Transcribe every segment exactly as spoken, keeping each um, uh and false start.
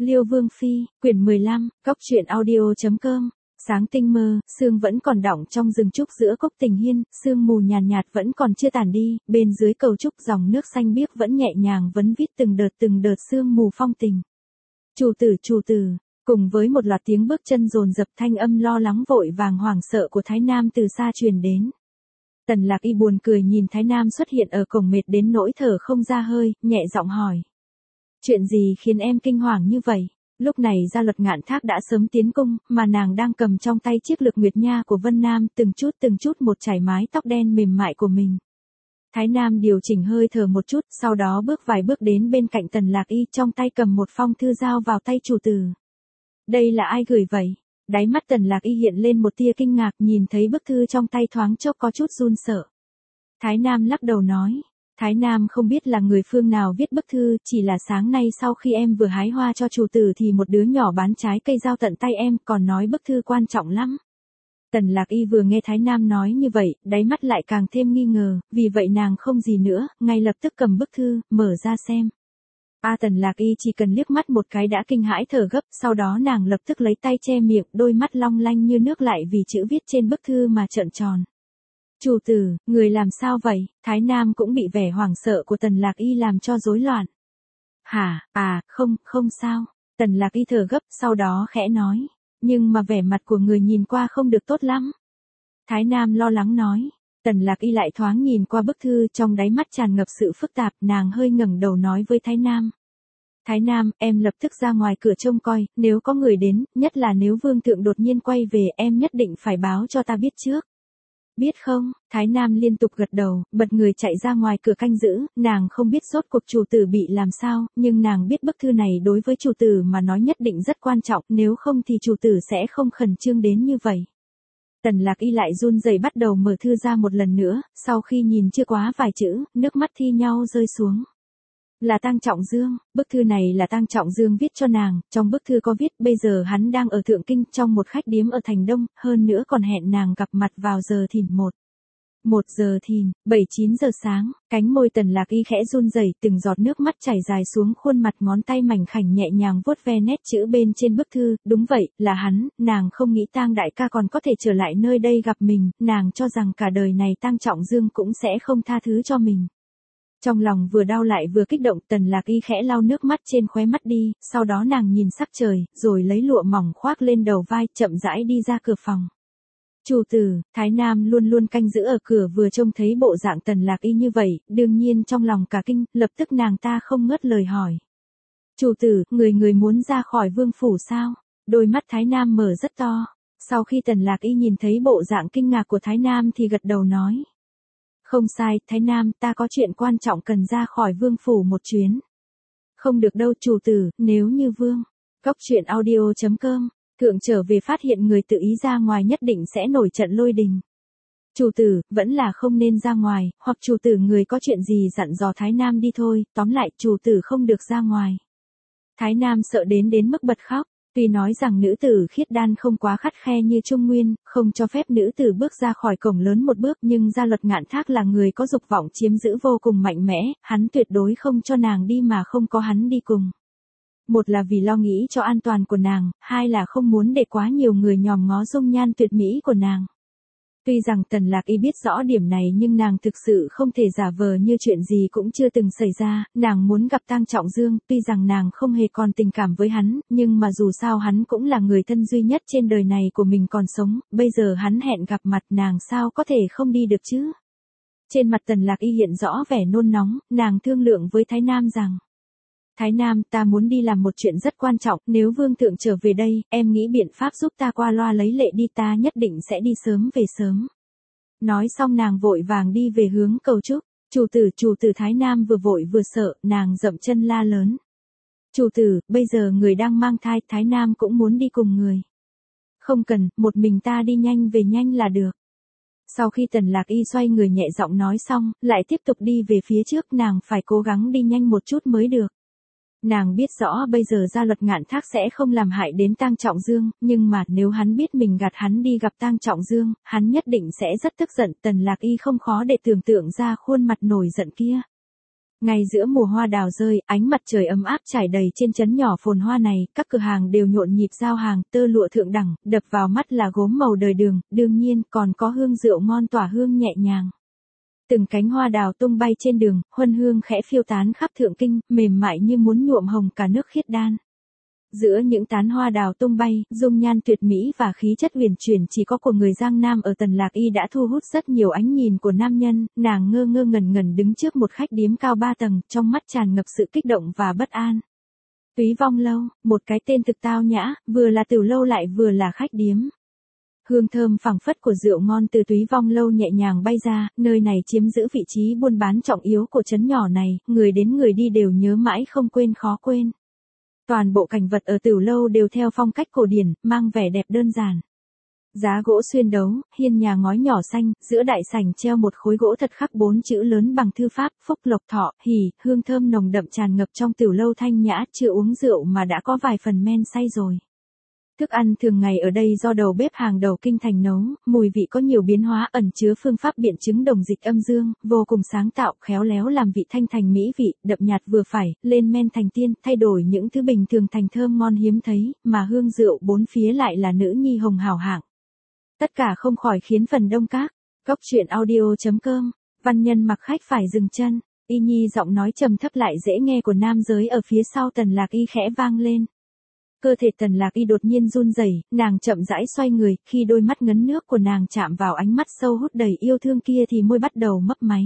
Liêu Vương Phi, quyển mười lăm, cóc truyện audio.com. Sáng tinh mơ, sương vẫn còn đọng trong rừng trúc giữa cốc Tình Hiên, sương mù nhàn nhạt, nhạt vẫn còn chưa tàn đi, bên dưới cầu trúc dòng nước xanh biếc vẫn nhẹ nhàng vấn vít từng đợt từng đợt sương mù phong tình. Chủ tử, chủ tử, cùng với một loạt tiếng bước chân dồn dập, thanh âm lo lắng vội vàng hoảng sợ của Thái Nam từ xa truyền đến. Tần Lạc Y buồn cười nhìn Thái Nam xuất hiện ở cổng mệt đến nỗi thở không ra hơi, nhẹ giọng hỏi. Chuyện gì khiến em kinh hoàng như vậy? Lúc này Gia Luật Ngạn Thác đã sớm tiến cung, mà nàng đang cầm trong tay chiếc lược nguyệt nha của Vân Nam, từng chút từng chút một chải mái tóc đen mềm mại của mình. Thái Nam điều chỉnh hơi thở một chút, sau đó bước vài bước đến bên cạnh Tần Lạc Y, trong tay cầm một phong thư giao vào tay chủ tử. Đây là ai gửi vậy? Đáy mắt Tần Lạc Y hiện lên một tia kinh ngạc, nhìn thấy bức thư trong tay thoáng chốc có chút run sợ. Thái Nam lắc đầu nói. Thái Nam không biết là người phương nào viết bức thư, chỉ là sáng nay sau khi em vừa hái hoa cho chủ tử thì một đứa nhỏ bán trái cây giao tận tay em, còn nói bức thư quan trọng lắm. Tần Lạc Y vừa nghe Thái Nam nói như vậy, đáy mắt lại càng thêm nghi ngờ, vì vậy nàng không gì nữa, ngay lập tức cầm bức thư, mở ra xem. A Tần Lạc Y chỉ cần liếc mắt một cái đã kinh hãi thở gấp, sau đó nàng lập tức lấy tay che miệng, đôi mắt long lanh như nước lại vì chữ viết trên bức thư mà trợn tròn. Chủ tử, người làm sao vậy? Thái Nam cũng bị vẻ hoảng sợ của Tần Lạc Y làm cho rối loạn. Hả, à, không, không sao. Tần Lạc Y thở gấp, sau đó khẽ nói. Nhưng mà vẻ mặt của người nhìn qua không được tốt lắm. Thái Nam lo lắng nói. Tần Lạc Y lại thoáng nhìn qua bức thư, trong đáy mắt tràn ngập sự phức tạp, nàng hơi ngẩng đầu nói với Thái Nam. Thái Nam, em lập tức ra ngoài cửa trông coi, nếu có người đến, nhất là nếu vương thượng đột nhiên quay về, em nhất định phải báo cho ta biết trước. Biết không? Thái Nam liên tục gật đầu, bật người chạy ra ngoài cửa canh giữ, nàng không biết rốt cuộc chủ tử bị làm sao, nhưng nàng biết bức thư này đối với chủ tử mà nói nhất định rất quan trọng, nếu không thì chủ tử sẽ không khẩn trương đến như vậy. Tần Lạc Y lại run rẩy bắt đầu mở thư ra một lần nữa, sau khi nhìn chưa quá vài chữ, nước mắt thi nhau rơi xuống. Là Tang Trọng Dương, bức thư này là Tang Trọng Dương viết cho nàng, trong bức thư có viết bây giờ hắn đang ở Thượng Kinh trong một khách điếm ở Thành Đông, hơn nữa còn hẹn nàng gặp mặt vào giờ thìn một. Một giờ thìn, bảy chín giờ sáng, cánh môi Tần Lạc Y khẽ run rẩy, từng giọt nước mắt chảy dài xuống khuôn mặt, ngón tay mảnh khảnh nhẹ nhàng vuốt ve nét chữ bên trên bức thư, đúng vậy, là hắn, nàng không nghĩ Tang đại ca còn có thể trở lại nơi đây gặp mình, nàng cho rằng cả đời này Tang Trọng Dương cũng sẽ không tha thứ cho mình. Trong lòng vừa đau lại vừa kích động, Tần Lạc Y khẽ lau nước mắt trên khóe mắt đi, sau đó nàng nhìn sắc trời, rồi lấy lụa mỏng khoác lên đầu vai, chậm rãi đi ra cửa phòng. Chủ tử, Thái Nam luôn luôn canh giữ ở cửa vừa trông thấy bộ dạng Tần Lạc Y như vậy, đương nhiên trong lòng cả kinh, lập tức nàng ta không ngớt lời hỏi. Chủ tử, người người muốn ra khỏi vương phủ sao? Đôi mắt Thái Nam mở rất to. Sau khi Tần Lạc Y nhìn thấy bộ dạng kinh ngạc của Thái Nam thì gật đầu nói. Không sai, Thái Nam, ta có chuyện quan trọng cần ra khỏi vương phủ một chuyến. Không được đâu chủ tử, nếu như vương. Cóc truyện audio.com, thượng trở về phát hiện người tự ý ra ngoài nhất định sẽ nổi trận lôi đình. Chủ tử, vẫn là không nên ra ngoài, hoặc chủ tử người có chuyện gì dặn dò Thái Nam đi thôi, tóm lại chủ tử không được ra ngoài. Thái Nam sợ đến đến mức bật khóc. Tuy nói rằng nữ tử khiết đan không quá khắt khe như Trung Nguyên, không cho phép nữ tử bước ra khỏi cổng lớn một bước, nhưng Gia Luật Ngạn Thác là người có dục vọng chiếm giữ vô cùng mạnh mẽ, hắn tuyệt đối không cho nàng đi mà không có hắn đi cùng. Một là vì lo nghĩ cho an toàn của nàng, hai là không muốn để quá nhiều người nhòm ngó dung nhan tuyệt mỹ của nàng. Tuy rằng Tần Lạc Y biết rõ điểm này nhưng nàng thực sự không thể giả vờ như chuyện gì cũng chưa từng xảy ra, nàng muốn gặp Tang Trọng Dương, tuy rằng nàng không hề còn tình cảm với hắn, nhưng mà dù sao hắn cũng là người thân duy nhất trên đời này của mình còn sống, bây giờ hắn hẹn gặp mặt nàng sao có thể không đi được chứ. Trên mặt Tần Lạc Y hiện rõ vẻ nôn nóng, nàng thương lượng với Thái Nam rằng. Thái Nam, ta muốn đi làm một chuyện rất quan trọng, nếu vương thượng trở về đây, em nghĩ biện pháp giúp ta qua loa lấy lệ đi, ta nhất định sẽ đi sớm về sớm. Nói xong nàng vội vàng đi về hướng cầu trúc, chủ tử, chủ tử. Thái Nam vừa vội vừa sợ, nàng dậm chân la lớn. Chủ tử, bây giờ người đang mang thai, Thái Nam cũng muốn đi cùng người. Không cần, một mình ta đi nhanh về nhanh là được. Sau khi Tần Lạc Y xoay người nhẹ giọng nói xong, lại tiếp tục đi về phía trước, nàng phải cố gắng đi nhanh một chút mới được. Nàng biết rõ bây giờ Gia Luật Ngạn Thác sẽ không làm hại đến Tang Trọng Dương, nhưng mà nếu hắn biết mình gạt hắn đi gặp Tang Trọng Dương, hắn nhất định sẽ rất tức giận. Tần Lạc Y không khó để tưởng tượng ra khuôn mặt nổi giận kia. Ngay giữa mùa hoa đào rơi, ánh mặt trời ấm áp trải đầy trên trấn nhỏ phồn hoa này, các cửa hàng đều nhộn nhịp giao hàng, tơ lụa thượng đẳng, đập vào mắt là gốm màu đời đường, đương nhiên còn có hương rượu ngon tỏa hương nhẹ nhàng. Từng cánh hoa đào tung bay trên đường, huân hương khẽ phiêu tán khắp thượng kinh, mềm mại như muốn nhuộm hồng cả nước khiết đan. Giữa những tán hoa đào tung bay, dung nhan tuyệt mỹ và khí chất huyền chuyển chỉ có của người Giang Nam ở Tần Lạc Y đã thu hút rất nhiều ánh nhìn của nam nhân, nàng ngơ ngơ ngẩn ngẩn đứng trước một khách điếm cao ba tầng, trong mắt tràn ngập sự kích động và bất an. Túy Vong Lâu, một cái tên thực tao nhã, vừa là tiểu lâu lại vừa là khách điếm. Hương thơm phảng phất của rượu ngon từ Túy Vong Lâu nhẹ nhàng bay ra, nơi này chiếm giữ vị trí buôn bán trọng yếu của trấn nhỏ này, người đến người đi đều nhớ mãi không quên khó quên. Toàn bộ cảnh vật ở tiểu lâu đều theo phong cách cổ điển, mang vẻ đẹp đơn giản. Giá gỗ xuyên đấu, hiên nhà ngói nhỏ xanh, giữa đại sảnh treo một khối gỗ thật khắc bốn chữ lớn bằng thư pháp, phúc lộc thọ, hỉ, hương thơm nồng đậm tràn ngập trong tiểu lâu thanh nhã, chưa uống rượu mà đã có vài phần men say rồi. Thức ăn thường ngày ở đây do đầu bếp hàng đầu kinh thành nấu, mùi vị có nhiều biến hóa ẩn chứa phương pháp biện chứng đồng dịch âm dương, vô cùng sáng tạo, khéo léo làm vị thanh thành mỹ vị, đậm nhạt vừa phải, lên men thành tiên, thay đổi những thứ bình thường thành thơm ngon hiếm thấy, mà hương rượu bốn phía lại là nữ nhi hồng hào hạng. Tất cả không khỏi khiến phần đông các. Góc truyện audio chấm com, văn nhân mặc khách phải dừng chân, Y Nhi giọng nói trầm thấp lại dễ nghe của nam giới ở phía sau Tần Lạc Y khẽ vang lên. Cơ thể Tần Lạc Y đột nhiên run rẩy, nàng chậm rãi xoay người, khi đôi mắt ngấn nước của nàng chạm vào ánh mắt sâu hút đầy yêu thương kia thì môi bắt đầu mấp máy.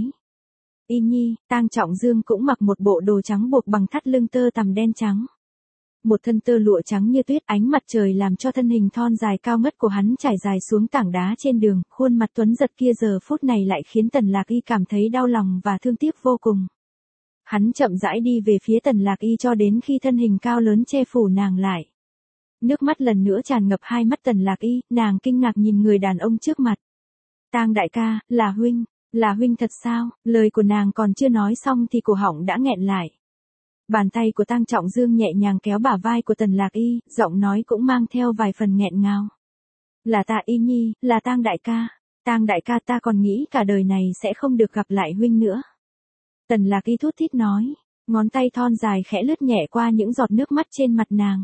Y Nhi, Tang Trọng Dương cũng mặc một bộ đồ trắng buộc bằng thắt lưng tơ tằm đen trắng. Một thân tơ lụa trắng như tuyết, ánh mặt trời làm cho thân hình thon dài cao ngất của hắn trải dài xuống tảng đá trên đường, khuôn mặt tuấn giật kia giờ phút này lại khiến Tần Lạc Y cảm thấy đau lòng và thương tiếc vô cùng. Hắn chậm rãi đi về phía Tần Lạc Y cho đến khi thân hình cao lớn che phủ nàng lại. Nước mắt lần nữa tràn ngập hai mắt Tần Lạc Y, nàng kinh ngạc nhìn người đàn ông trước mặt. Tang đại ca, là huynh, là huynh thật sao? Lời của nàng còn chưa nói xong thì cổ họng đã nghẹn lại. Bàn tay của Tang Trọng Dương nhẹ nhàng kéo bả vai của Tần Lạc Y, giọng nói cũng mang theo vài phần nghẹn ngào. Là ta Y Nhi, là Tang đại ca. Tang đại ca, ta còn nghĩ cả đời này sẽ không được gặp lại huynh nữa. Tần Lạc Y thút thít nói, ngón tay thon dài khẽ lướt nhẹ qua những giọt nước mắt trên mặt nàng.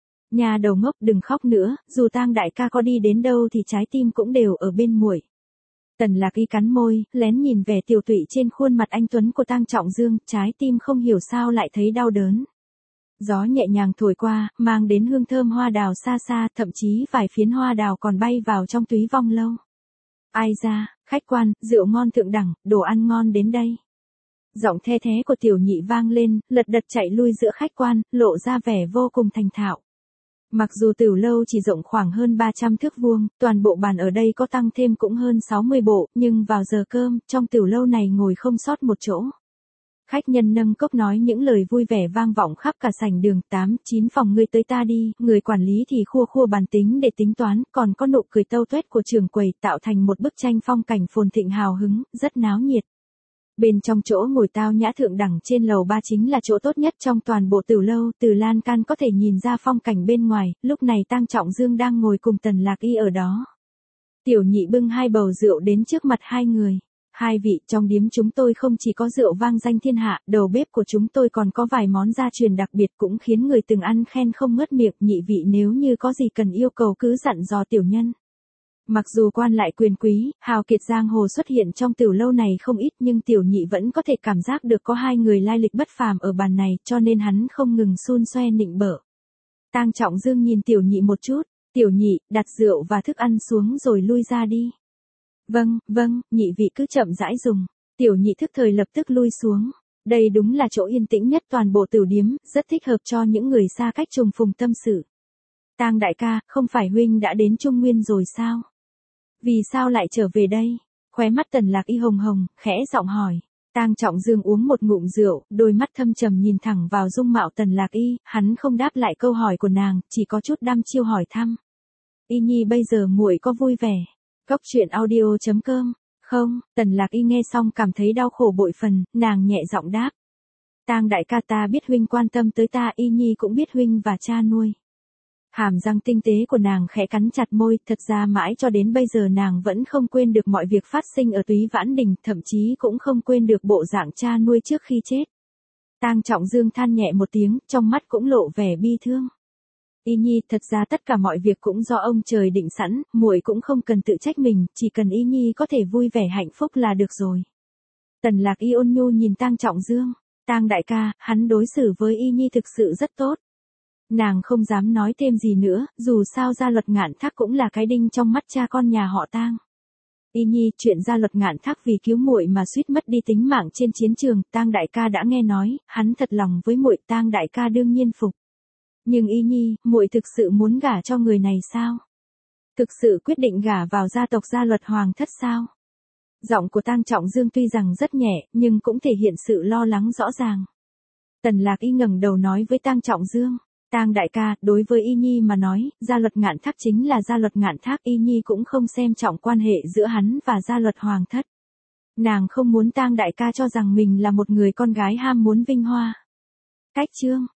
Nhà đầu ngốc, đừng khóc nữa, dù Tang đại ca có đi đến đâu thì trái tim cũng đều ở bên muội. Tần Lạc Y cắn môi, lén nhìn vẻ tiều tụy trên khuôn mặt anh tuấn của Tang Trọng Dương, trái tim không hiểu sao lại thấy đau đớn. Gió nhẹ nhàng thổi qua, mang đến hương thơm hoa đào xa xa, thậm chí vài phiến hoa đào còn bay vào trong Túy Vong Lâu. Ai ra, khách quan, rượu ngon thượng đẳng, đồ ăn ngon đến đây. Giọng the thé của tiểu nhị vang lên, lật đật chạy lui giữa khách quan, lộ ra vẻ vô cùng thành thạo. Mặc dù tiểu lâu chỉ rộng khoảng hơn ba trăm thước vuông, toàn bộ bàn ở đây có tăng thêm cũng hơn sáu mươi bộ, nhưng vào giờ cơm, trong tiểu lâu này ngồi không sót một chỗ. Khách nhân nâng cốc nói những lời vui vẻ vang vọng khắp cả sảnh đường, tám, chín phòng ngươi tới ta đi, người quản lý thì khua khua bàn tính để tính toán, còn có nụ cười tâu tuét của trưởng quầy tạo thành một bức tranh phong cảnh phồn thịnh hào hứng, rất náo nhiệt. Bên trong chỗ ngồi tao nhã thượng đẳng trên lầu ba chính là chỗ tốt nhất trong toàn bộ tiểu lâu, từ lan can có thể nhìn ra phong cảnh bên ngoài, lúc này Tang Trọng Dương đang ngồi cùng Tần Lạc Y ở đó. Tiểu nhị bưng hai bầu rượu đến trước mặt hai người. Hai vị, trong điếm chúng tôi không chỉ có rượu vang danh thiên hạ, đầu bếp của chúng tôi còn có vài món gia truyền đặc biệt cũng khiến người từng ăn khen không ngớt miệng, nhị vị nếu như có gì cần yêu cầu cứ dặn dò tiểu nhân. Mặc dù quan lại quyền quý, hào kiệt giang hồ xuất hiện trong tiểu lâu này không ít nhưng tiểu nhị vẫn có thể cảm giác được có hai người lai lịch bất phàm ở bàn này cho nên hắn không ngừng xun xoe nịnh bợ. Tang Trọng Dương nhìn tiểu nhị một chút, tiểu nhị, đặt rượu và thức ăn xuống rồi lui ra đi. Vâng, vâng, nhị vị cứ chậm rãi dùng. Tiểu nhị thức thời lập tức lui xuống. Đây đúng là chỗ yên tĩnh nhất toàn bộ tiểu điếm, rất thích hợp cho những người xa cách trùng phùng tâm sự. Tang đại ca, không phải huynh đã đến Trung Nguyên rồi sao? Vì sao lại trở về đây? Khóe mắt Tần Lạc Y hồng hồng, khẽ giọng hỏi. Tang Trọng Dương uống một ngụm rượu, đôi mắt thâm trầm nhìn thẳng vào dung mạo Tần Lạc Y, hắn không đáp lại câu hỏi của nàng, chỉ có chút đăm chiêu hỏi thăm. Y Nhi bây giờ muội có vui vẻ? Góc truyện audio chấm com. Không, Tần Lạc Y nghe xong cảm thấy đau khổ bội phần, nàng nhẹ giọng đáp. Tang đại ca, ta biết huynh quan tâm tới ta, Y Nhi cũng biết huynh và cha nuôi. Hàm răng tinh tế của nàng khẽ cắn chặt môi, thật ra mãi cho đến bây giờ nàng vẫn không quên được mọi việc phát sinh ở Túy Vãn Đình, thậm chí cũng không quên được bộ dạng cha nuôi trước khi chết. Tang Trọng Dương than nhẹ một tiếng, trong mắt cũng lộ vẻ bi thương. Y Nhi, thật ra tất cả mọi việc cũng do ông trời định sẵn, muội cũng không cần tự trách mình, chỉ cần Y Nhi có thể vui vẻ hạnh phúc là được rồi. Tần Lạc Y ôn nhu nhìn Tang Trọng Dương, Tang đại ca, hắn đối xử với Y Nhi thực sự rất tốt. Nàng không dám nói thêm gì nữa, dù sao gia luật Ngạn Thác cũng là cái đinh trong mắt cha con nhà họ Tang. Y Nhi, chuyện gia luật Ngạn Thác vì cứu muội mà suýt mất đi tính mạng trên chiến trường, Tang đại ca đã nghe nói, hắn thật lòng với muội, Tang đại ca đương nhiên phục. Nhưng Y Nhi, muội thực sự muốn gả cho người này sao? Thực sự quyết định gả vào gia tộc gia luật hoàng thất sao? Giọng của Tang Trọng Dương tuy rằng rất nhẹ, nhưng cũng thể hiện sự lo lắng rõ ràng. Tần Lạc Y ngẩng đầu nói với Tang Trọng Dương, Tang đại ca, đối với Y Nhi mà nói, gia luật Ngạn Thác chính là gia luật Ngạn Thác, Y Nhi cũng không xem trọng quan hệ giữa hắn và gia luật hoàng thất. Nàng không muốn Tang đại ca cho rằng mình là một người con gái ham muốn vinh hoa. Cách chương